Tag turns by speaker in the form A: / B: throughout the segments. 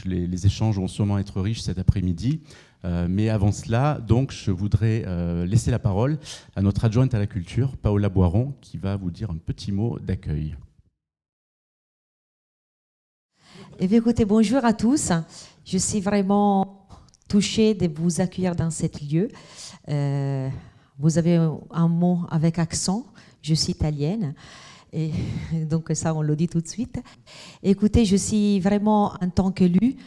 A: les échanges vont sûrement être riches cet après-midi. Mais avant cela, donc, je voudrais laisser la parole à notre adjointe à la culture, Paola Boiron, qui va vous dire un petit mot d'accueil.
B: Eh bien, écoutez, bonjour à tous. Je suis vraiment touchée de vous accueillir dans cet lieu. Vous avez un mot avec accent. Je suis italienne. Et donc ça, on le dit tout de suite. Écoutez, je suis vraiment en tant qu'élue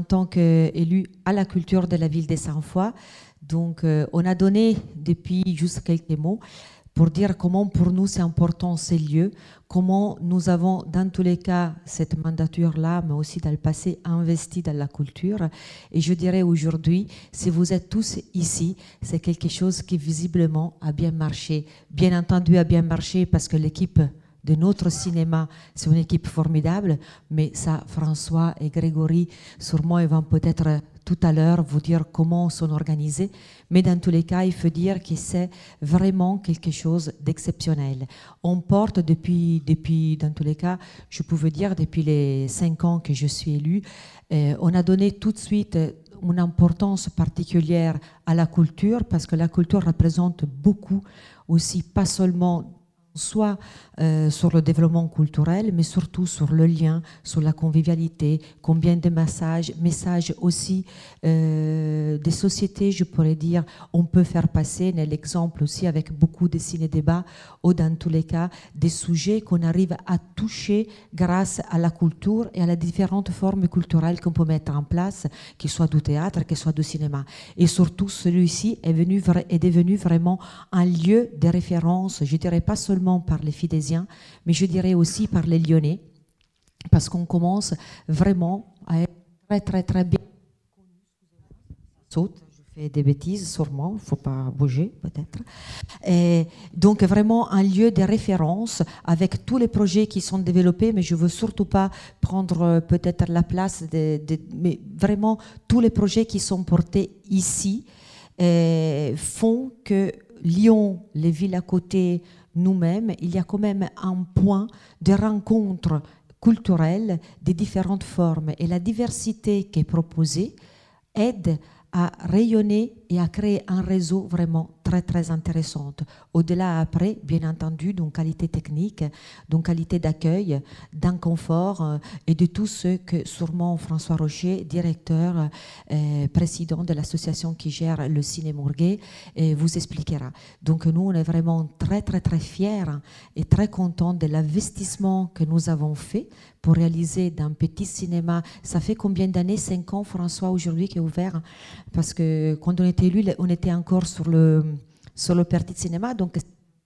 B: à la culture de la ville de Sainte-Foy. Donc, on a donné depuis juste quelques mots pour dire comment pour nous c'est important ces lieux, comment nous avons dans tous les cas cette mandature-là, mais aussi dans le passé, investi dans la culture. Et je dirais aujourd'hui, si vous êtes tous ici, c'est quelque chose qui visiblement a bien marché. Bien entendu a bien marché parce que l'équipe de notre cinéma, c'est une équipe formidable, mais ça, François et Grégory, sûrement, ils vont peut-être tout à l'heure vous dire comment sont organisés, mais dans tous les cas, il faut dire que c'est vraiment quelque chose d'exceptionnel. On porte depuis, dans tous les cas, je pouvais dire depuis les 5 ans que je suis élue, on a donné tout de suite une importance particulière à la culture, parce que la culture représente beaucoup aussi, pas seulement soit sur le développement culturel, mais surtout sur le lien, sur la convivialité, combien de messages aussi des sociétés, je pourrais dire, on peut faire passer, l'exemple aussi avec beaucoup de ciné-débats, ou dans tous les cas, des sujets qu'on arrive à toucher grâce à la culture et à les différentes formes culturelles qu'on peut mettre en place, qu'il soit du théâtre, qu'il soit du cinéma. Et surtout, celui-ci est devenu vraiment un lieu de référence, je dirais pas seulement par les Fidésiens, mais je dirais aussi par les Lyonnais, parce qu'on commence vraiment à être très très très bien. Je fais des bêtises sûrement, il ne faut pas bouger peut-être. Et donc vraiment un lieu de référence avec tous les projets qui sont développés, mais je ne veux surtout pas prendre peut-être la place, mais vraiment tous les projets qui sont portés ici font que Lyon, les villes à côté, nous-mêmes, il y a quand même un point de rencontre culturelle des différentes formes. Et la diversité qui est proposée aide à rayonner et à créer un réseau vraiment très très intéressant. Au-delà après, bien entendu, d'une qualité technique, d'une qualité d'accueil, d'un confort et de tout ce que sûrement François Rocher, directeur, président de l'association qui gère le Ciné Mourguet, vous expliquera. Donc nous, on est vraiment très très très fiers et très contents de l'investissement que nous avons fait pour réaliser d'un petit cinéma. Ça fait combien d'années? 5 ans, François, aujourd'hui, qui est ouvert? Parce que quand on était élu, on était encore sur le petit cinéma, donc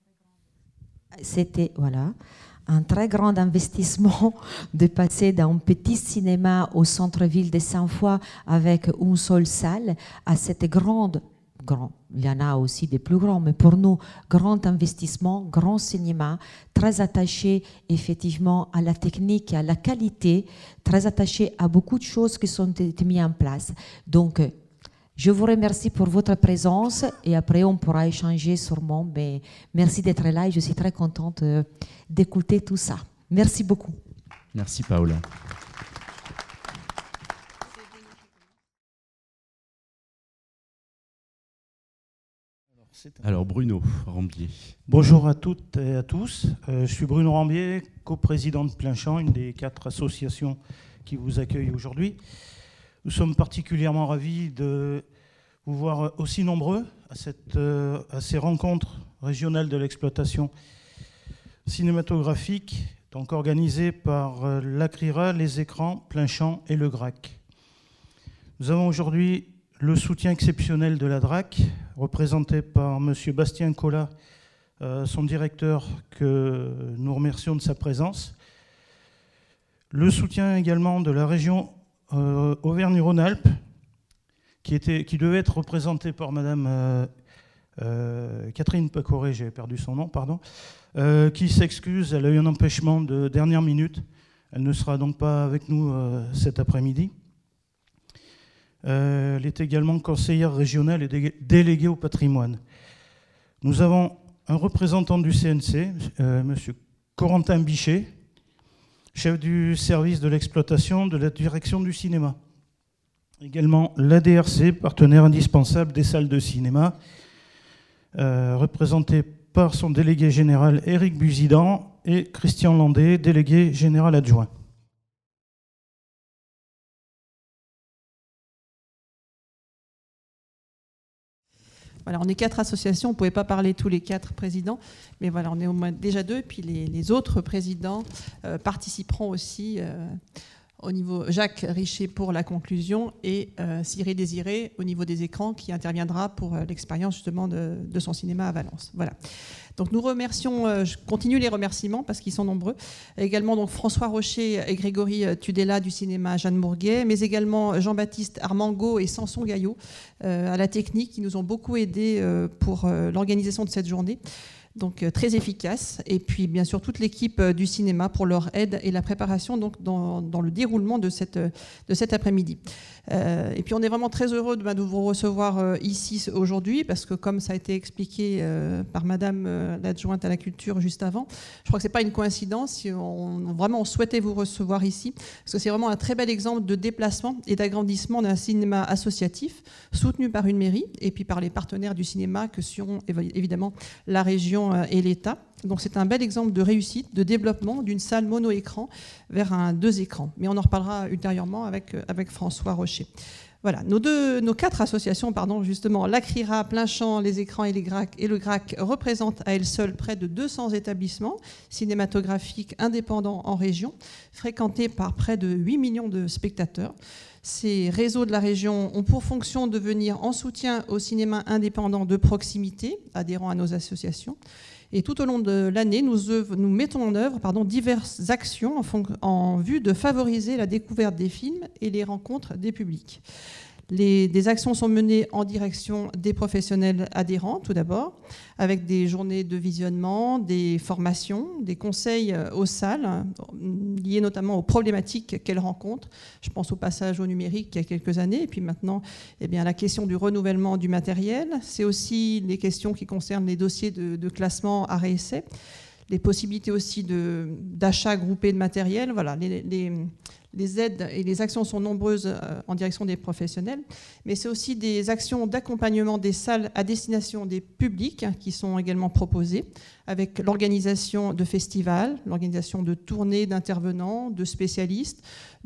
B: c'était voilà, un très grand investissement de passer d'un petit cinéma au centre-ville de Sainte-Foy avec une seule salle à cette grande, il y en a aussi des plus grands, mais pour nous, grand investissement, grand cinéma, très attaché effectivement à la technique et à la qualité, très attaché à beaucoup de choses qui sont été mises en place. Donc, je vous remercie pour votre présence et après on pourra échanger sûrement. Mais merci d'être là et je suis très contente d'écouter tout ça. Merci beaucoup.
A: Merci Paola. Alors Bruno Rambier.
C: Bonjour à toutes et à tous. Je suis Bruno Rambier, coprésident de Plein-Champ, une des 4 associations qui vous accueillent aujourd'hui. Nous sommes particulièrement ravis de vous voir aussi nombreux à ces rencontres régionales de l'exploitation cinématographique, donc organisées par l'ACRIRA, les écrans, Plein-Champ et le GRAC. Nous avons aujourd'hui le soutien exceptionnel de la DRAC, représenté par M. Bastien Collat, son directeur, que nous remercions de sa présence. Le soutien également de la région Auvergne-Rhône-Alpes, qui devait être représentée par Madame Catherine Pacoré, j'ai perdu son nom, pardon, qui s'excuse, elle a eu un empêchement de dernière minute. Elle ne sera donc pas avec nous cet après-midi. Elle est également conseillère régionale et déléguée au patrimoine. Nous avons un représentant du CNC, M. Corentin Bichet, chef du service de l'exploitation de la direction du cinéma. Également l'ADRC, partenaire indispensable des salles de cinéma, représenté par son délégué général Éric Buzidan et Christian Landé, délégué général adjoint.
D: Voilà, on est 4 associations, on ne pouvait pas parler tous les 4 présidents, mais voilà, on est au moins déjà 2, et puis les autres présidents participeront aussi au niveau Jacques Richer pour la conclusion et Cyril Désiré au niveau des écrans qui interviendra pour l'expérience justement de son cinéma à Valence. Voilà. Donc nous remercions, je continue les remerciements parce qu'ils sont nombreux, également donc François Rocher et Grégory Tudela du cinéma Jeanne Bourguet, mais également Jean-Baptiste Armango et Samson Gaillot à la technique qui nous ont beaucoup aidés pour l'organisation de cette journée. Donc très efficace, et puis bien sûr toute l'équipe du cinéma pour leur aide et la préparation donc, dans le déroulement de cet après-midi. Et puis on est vraiment très heureux de vous recevoir ici aujourd'hui, parce que comme ça a été expliqué par Madame l'adjointe à la culture juste avant, je crois que ce n'est pas une coïncidence, on souhaitait vous recevoir ici, parce que c'est vraiment un très bel exemple de déplacement et d'agrandissement d'un cinéma associatif, soutenu par une mairie, et puis par les partenaires du cinéma que sont évidemment la région et l'État. Donc c'est un bel exemple de réussite, de développement d'une salle mono-écran vers un 2 écrans. Mais on en reparlera ultérieurement avec François Rocher. Voilà, nos 4 associations, justement, l'ACRIRA, Plein-Champ, les écrans et le GRAC représentent à elles seules près de 200 établissements cinématographiques indépendants en région, fréquentés par près de 8 millions de spectateurs. Ces réseaux de la région ont pour fonction de venir en soutien au cinéma indépendant de proximité, adhérant à nos associations. Et tout au long de l'année, nous mettons en œuvre diverses actions en vue de favoriser la découverte des films et les rencontres des publics. Des actions sont menées en direction des professionnels adhérents, tout d'abord, avec des journées de visionnement, des formations, des conseils aux salles, liés notamment aux problématiques qu'elles rencontrent. Je pense au passage au numérique il y a quelques années, et puis maintenant, la question du renouvellement du matériel. C'est aussi les questions qui concernent les dossiers de classement arrêt-essai, les possibilités aussi d'achat groupé de matériel. Voilà, les aides et les actions sont nombreuses en direction des professionnels, mais c'est aussi des actions d'accompagnement des salles à destination des publics qui sont également proposées, avec l'organisation de festivals, l'organisation de tournées d'intervenants, de spécialistes,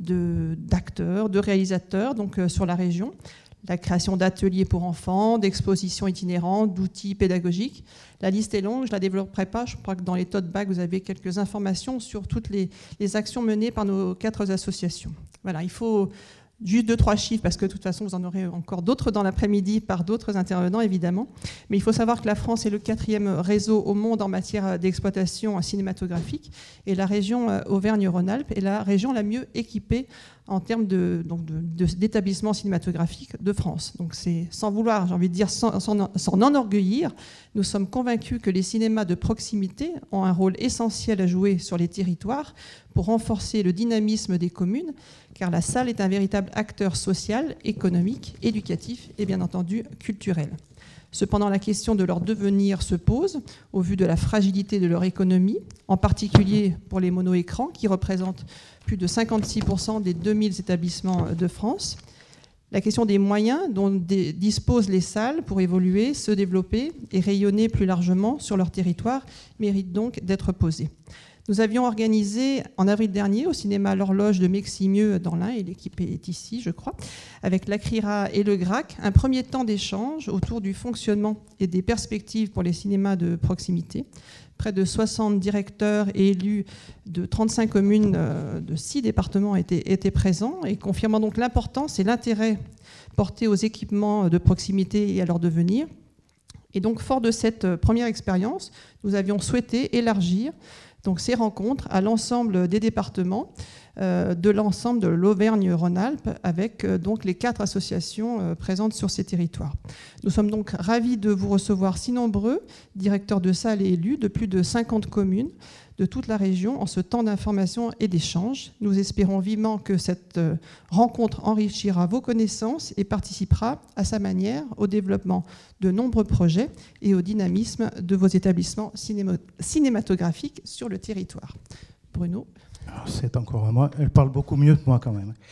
D: d'acteurs, de réalisateurs sur la région, la création d'ateliers pour enfants, d'expositions itinérantes, d'outils pédagogiques. La liste est longue, je ne la développerai pas. Je crois que dans les tote bags, vous avez quelques informations sur toutes les actions menées par nos 4 associations. Voilà, il faut juste 2-3 chiffres, parce que de toute façon, vous en aurez encore d'autres dans l'après-midi par d'autres intervenants, évidemment. Mais il faut savoir que la France est le 4e réseau au monde en matière d'exploitation cinématographique, et la région Auvergne-Rhône-Alpes est la région la mieux équipée en termes d'établissements cinématographiques de France. Donc c'est sans vouloir, j'ai envie de dire, s'en enorgueillir, nous sommes convaincus que les cinémas de proximité ont un rôle essentiel à jouer sur les territoires pour renforcer le dynamisme des communes, car la salle est un véritable acteur social, économique, éducatif et bien entendu culturel. Cependant, la question de leur devenir se pose au vu de la fragilité de leur économie, en particulier pour les mono-écrans qui représentent plus de 56% des 2000 établissements de France. La question des moyens dont disposent les salles pour évoluer, se développer et rayonner plus largement sur leur territoire mérite donc d'être posée. Nous avions organisé en avril dernier au cinéma L'Horloge de Meximieux dans l'Ain, et l'équipe est ici, je crois, avec l'ACRIRA et le GRAC, un premier temps d'échange autour du fonctionnement et des perspectives pour les cinémas de proximité. Près de 60 directeurs et élus de 35 communes de 6 départements étaient présents, et confirmant donc l'importance et l'intérêt porté aux équipements de proximité et à leur devenir. Et donc, fort de cette première expérience, nous avions souhaité élargir ces rencontres à l'ensemble des départements, de l'ensemble de l'Auvergne-Rhône-Alpes, avec donc les 4 associations présentes sur ces territoires. Nous sommes donc ravis de vous recevoir si nombreux, directeurs de salles et élus de plus de 50 communes de toute la région en ce temps d'information et d'échange. Nous espérons vivement que cette rencontre enrichira vos connaissances et participera à sa manière au développement de nombreux projets et au dynamisme de vos établissements cinématographiques sur le territoire. Bruno.
C: C'est encore à moi. Elle parle beaucoup mieux que moi quand même.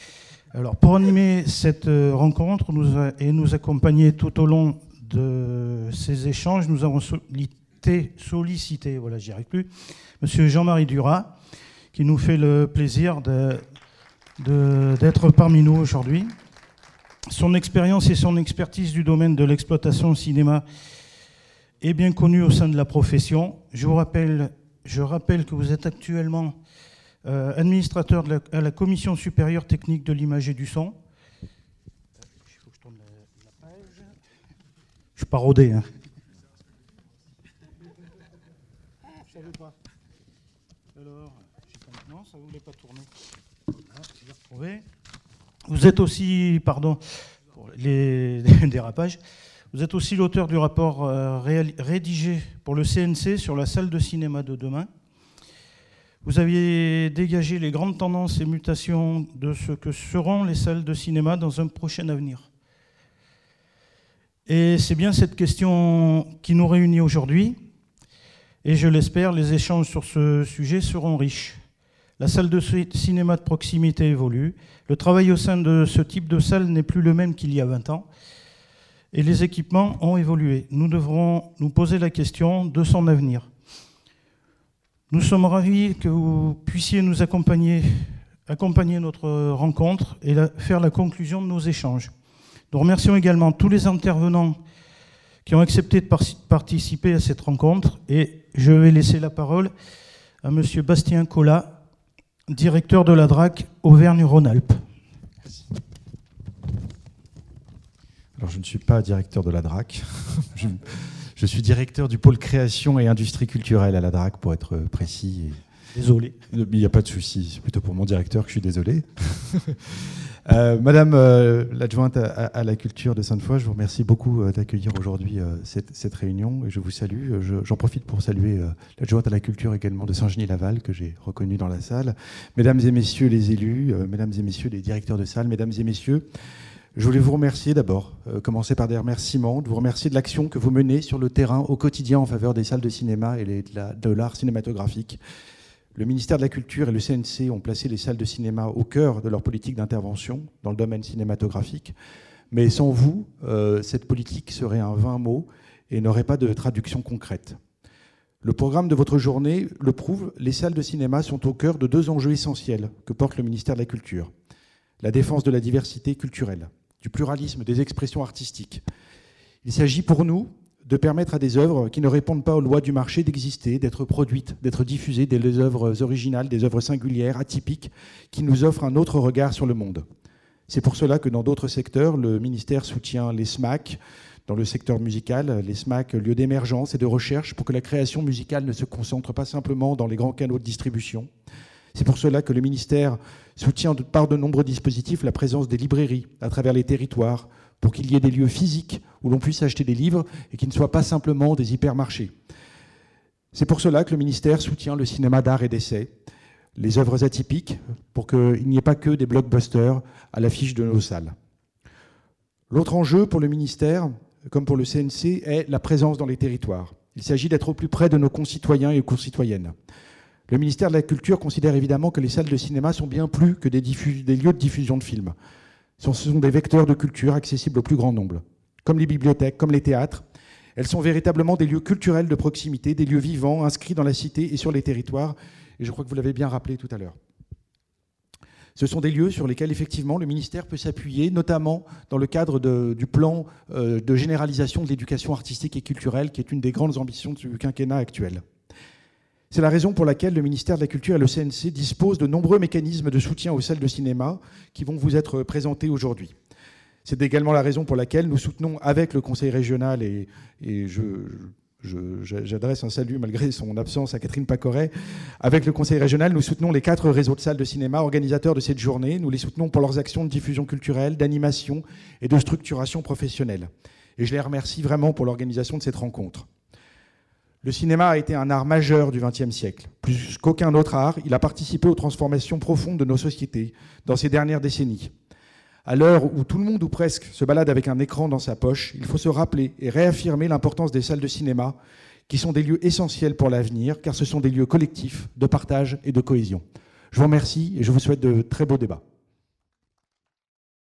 C: Alors, pour animer cette rencontre et nous accompagner tout au long de ces échanges, nous avons sollicité, voilà, j'y arrive plus, Monsieur Jean-Marie Duras, qui nous fait le plaisir d'être parmi nous aujourd'hui. Son expérience et son expertise du domaine de l'exploitation au cinéma est bien connue au sein de la profession. Je rappelle que vous êtes actuellement administrateur à la Commission supérieure technique de l'image et du son. Il faut que je tourne la page. Je suis pas rodé, hein. Je savais pas. Alors, non, ça ne voulait pas tourner. Ah, je vais retrouver. Vous êtes aussi, pardon pour les dérapages, vous êtes aussi l'auteur du rapport rédigé pour le CNC sur la salle de cinéma de demain. Vous aviez dégagé les grandes tendances et mutations de ce que seront les salles de cinéma dans un prochain avenir. Et c'est bien cette question qui nous réunit aujourd'hui. Et je l'espère, les échanges sur ce sujet seront riches. La salle de cinéma de proximité évolue. Le travail au sein de ce type de salle n'est plus le même qu'il y a 20 ans. Et les équipements ont évolué. Nous devrons nous poser la question de son avenir. Nous sommes ravis que vous puissiez nous accompagner notre rencontre et faire la conclusion de nos échanges. Nous remercions également tous les intervenants qui ont accepté de participer à cette rencontre. Et je vais laisser la parole à M. Bastien Collat, directeur de la DRAC Auvergne-Rhône-Alpes.
E: Alors, je ne suis pas directeur de la DRAC. Je suis directeur du pôle création et industrie culturelle à la DRAC, pour être précis.
C: Désolé.
E: Il n'y a pas de souci, c'est plutôt pour mon directeur que je suis désolé. Madame l'adjointe à la culture de Sainte-Foy, je vous remercie beaucoup d'accueillir aujourd'hui cette réunion et je vous salue. J'en profite pour saluer l'adjointe à la culture également de Saint-Genis-Laval, que j'ai reconnu dans la salle. Mesdames et messieurs les élus, mesdames et messieurs les directeurs de salle, mesdames et messieurs, je voulais vous remercier d'abord, commencer par des remerciements, de vous remercier de l'action que vous menez sur le terrain au quotidien en faveur des salles de cinéma et de l'art cinématographique. Le ministère de la Culture et le CNC ont placé les salles de cinéma au cœur de leur politique d'intervention dans le domaine cinématographique. Mais sans vous, cette politique serait un vain mot et n'aurait pas de traduction concrète. Le programme de votre journée le prouve, les salles de cinéma sont au cœur de deux enjeux essentiels que porte le ministère de la Culture. La défense de la diversité culturelle, du pluralisme des expressions artistiques. Il s'agit pour nous de permettre à des œuvres qui ne répondent pas aux lois du marché d'exister, d'être produites, d'être diffusées, des œuvres originales, des œuvres singulières, atypiques, qui nous offrent un autre regard sur le monde. C'est pour cela que dans d'autres secteurs, le ministère soutient les SMAC, dans le secteur musical, les SMAC, lieux d'émergence et de recherche, pour que la création musicale ne se concentre pas simplement dans les grands canaux de distribution. C'est pour cela que le ministère soutient par de nombreux dispositifs la présence des librairies à travers les territoires, pour qu'il y ait des lieux physiques où l'on puisse acheter des livres et qui ne soient pas simplement des hypermarchés. C'est pour cela que le ministère soutient le cinéma d'art et d'essai, les œuvres atypiques, pour qu'il n'y ait pas que des blockbusters à l'affiche de nos salles. L'autre enjeu pour le ministère, comme pour le CNC, est la présence dans les territoires. Il s'agit d'être au plus près de nos concitoyens et concitoyennes. Le ministère de la Culture considère évidemment que les salles de cinéma sont bien plus que des lieux de diffusion de films. Ce sont des vecteurs de culture accessibles au plus grand nombre. Comme les bibliothèques, comme les théâtres, elles sont véritablement des lieux culturels de proximité, des lieux vivants, inscrits dans la cité et sur les territoires. Et je crois que vous l'avez bien rappelé tout à l'heure. Ce sont des lieux sur lesquels, effectivement, le ministère peut s'appuyer, notamment dans le cadre du plan de généralisation de l'éducation artistique et culturelle, qui est une des grandes ambitions du quinquennat actuel. C'est la raison pour laquelle le ministère de la Culture et le CNC disposent de nombreux mécanismes de soutien aux salles de cinéma qui vont vous être présentés aujourd'hui. C'est également la raison pour laquelle nous soutenons avec le Conseil régional, et j'adresse un salut malgré son absence à Catherine Pacoret, avec le Conseil régional, nous soutenons les 4 réseaux de salles de cinéma organisateurs de cette journée. Nous les soutenons pour leurs actions de diffusion culturelle, d'animation et de structuration professionnelle. Et je les remercie vraiment pour l'organisation de cette rencontre. Le cinéma a été un art majeur du XXe siècle. Plus qu'aucun autre art, il a participé aux transformations profondes de nos sociétés dans ces dernières décennies. À l'heure où tout le monde, ou presque, se balade avec un écran dans sa poche, il faut se rappeler et réaffirmer l'importance des salles de cinéma, qui sont des lieux essentiels pour l'avenir, car ce sont des lieux collectifs de partage et de cohésion. Je vous remercie et je vous souhaite de très beaux débats.